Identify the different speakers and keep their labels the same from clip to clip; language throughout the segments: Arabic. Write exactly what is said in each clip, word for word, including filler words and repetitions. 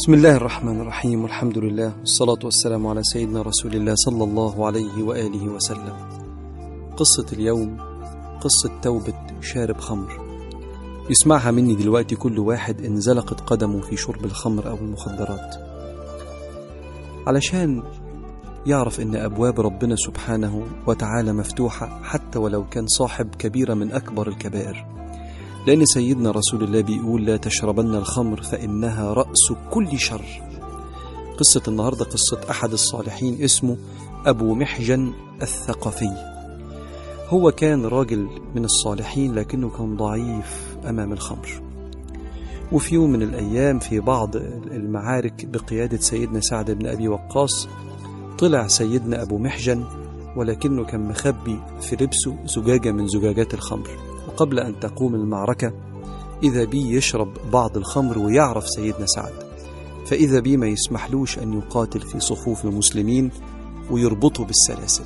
Speaker 1: بسم الله الرحمن الرحيم، والحمد لله والصلاة والسلام على سيدنا رسول الله صلى الله عليه وآله وسلم. قصة اليوم قصة توبة شارب خمر. يسمعها مني دلوقتي كل واحد انزلقت قدمه في شرب الخمر أو المخدرات، علشان يعرف إن أبواب ربنا سبحانه وتعالى مفتوحة حتى ولو كان صاحب كبيرة من أكبر الكبائر، لأن سيدنا رسول الله بيقول: لا تشربن الخمر فإنها رأس كل شر. قصة النهاردة قصة أحد الصالحين اسمه أبو محجن الثقفي. هو كان راجل من الصالحين لكنه كان ضعيف أمام الخمر. وفي يوم من الأيام في بعض المعارك بقيادة سيدنا سعد بن أبي وقاص طلع سيدنا أبو محجن، ولكنه كان مخبي في لبسه زجاجة من زجاجات الخمر. وقبل أن تقوم المعركة إذا بي يشرب بعض الخمر ويعرف سيدنا سعد، فإذا بي ما يسمحلوش أن يقاتل في صفوف المسلمين ويربطه بالسلاسل،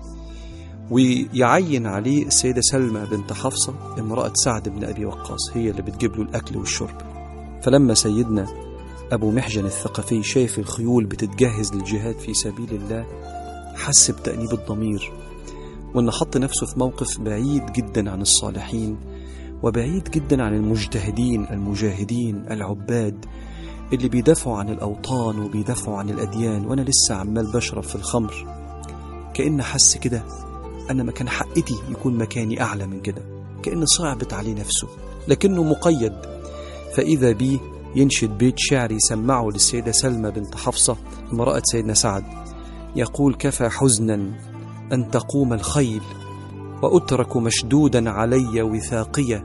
Speaker 1: ويعين عليه السيدة سلمى بنت حفصة امرأة سعد بن أبي وقاص هي اللي بتجيب له الأكل والشرب. فلما سيدنا أبو محجن الثقفي شايف الخيول بتتجهز للجهاد في سبيل الله حس بتأنيب الضمير، وأن حط نفسه في موقف بعيد جدا عن الصالحين وبعيد جدا عن المجتهدين المجاهدين العباد اللي بيدافعوا عن الأوطان وبيدافعوا عن الأديان، وأنا لسه عمال بشرب في الخمر. كأن حس كده أنا مكان حقتي يكون مكاني أعلى من كده، كأن صعبت عليه نفسه لكنه مقيد. فإذا بيه ينشد بيت شعري سمعه للسيدة سلمى بنت حفصة امرأة سيدنا سعد، يقول: كفى حزنا أن تقوم الخيل وأترك مشدودا علي وثاقية،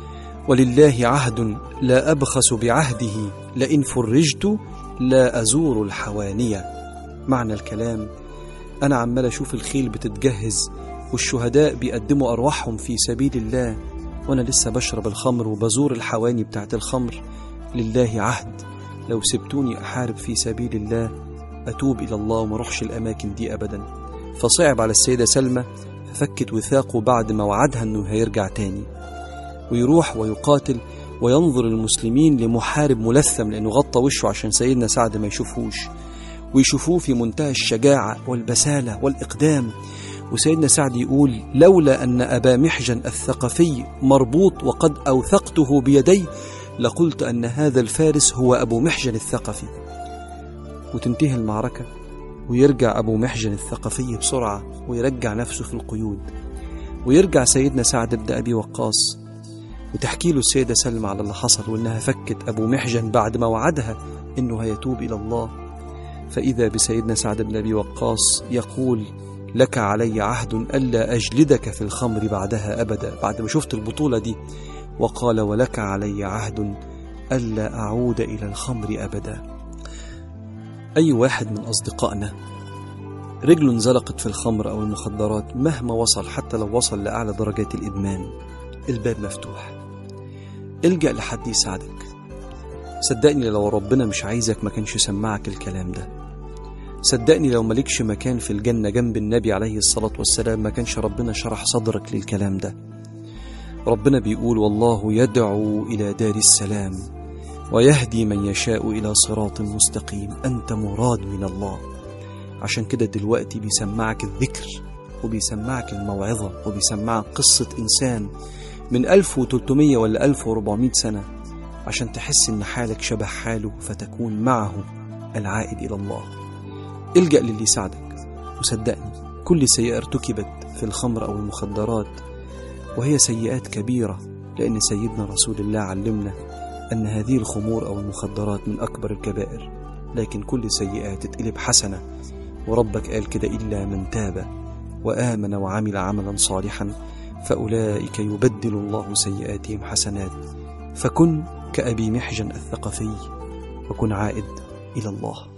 Speaker 1: ولله عهد لا أبخس بعهده، لئن فرجت لا أزور الحوانية. معنى الكلام أنا عمال أشوف الخيل بتتجهز والشهداء بيقدموا أرواحهم في سبيل الله، وأنا لسه بشرب الخمر وبزور الحواني بتاعت الخمر. لله عهد لو سبتوني أحارب في سبيل الله أتوب إلى الله وما روحش الأماكن دي أبدا. فصعب على السيدة سلمى ففكت وثاقه بعد ما وعدها أنه هيرجع تاني ويروح ويقاتل وينظر المسلمين لمحارب ملثم، لأنه غطى وشه عشان سيدنا سعد ما يشوفوش، ويشوفوه في منتهى الشجاعة والبسالة والإقدام. وسيدنا سعد يقول: لولا أن أبا محجن الثقفي مربوط وقد أوثقته بيدي لقلت أن هذا الفارس هو أبو محجن الثقفي. وتنتهي المعركة ويرجع أبو محجن الثقفي بسرعة ويرجع نفسه في القيود، ويرجع سيدنا سعد بن أبي وقاص وتحكي له السيدة سلمى على اللي حصل، وإنها فكت أبو محجن بعد ما وعدها إنه هيتوب إلى الله. فإذا بسيدنا سعد بن أبي وقاص يقول: لك علي عهد ألا أجلدك في الخمر بعدها أبدا، بعد ما شفت البطولة دي. وقال: ولك علي عهد ألا أعود إلى الخمر أبدا. أي واحد من أصدقائنا رجله انزلقت في الخمر أو المخدرات مهما وصل، حتى لو وصل لأعلى درجات الإدمان، الباب مفتوح، الجأ لحد يساعدك. صدقني لو ربنا مش عايزك ما كانش سمعك الكلام ده. صدقني لو ملكش مكان في الجنة جنب النبي عليه الصلاة والسلام ما كانش ربنا شرح صدرك للكلام ده. ربنا بيقول: والله يدعو إلى دار السلام ويهدي من يشاء إلى صراط مستقيم. أنت مراد من الله. عشان كده دلوقتي بيسمعك الذكر وبيسمعك الموعظة وبيسمعك قصة إنسان من ألف وتلتمية ولا ألف وربعمية سنة، عشان تحس إن حالك شبه حاله فتكون معه العائد إلى الله. الجأ للي يساعدك. وصدقني كل سيئة ارتكبت في الخمر أو المخدرات وهي سيئات كبيرة، لأن سيدنا رسول الله علمنا أن هذه الخمور أو المخدرات من أكبر الكبائر، لكن كل سيئات تتقلب حسنة. وربك قال كده: إلا من تاب وآمن وعمل عملا صالحا فأولئك يبدل الله سيئاتهم حسنات. فكن كأبي محجن الثقفي وكن عائد إلى الله.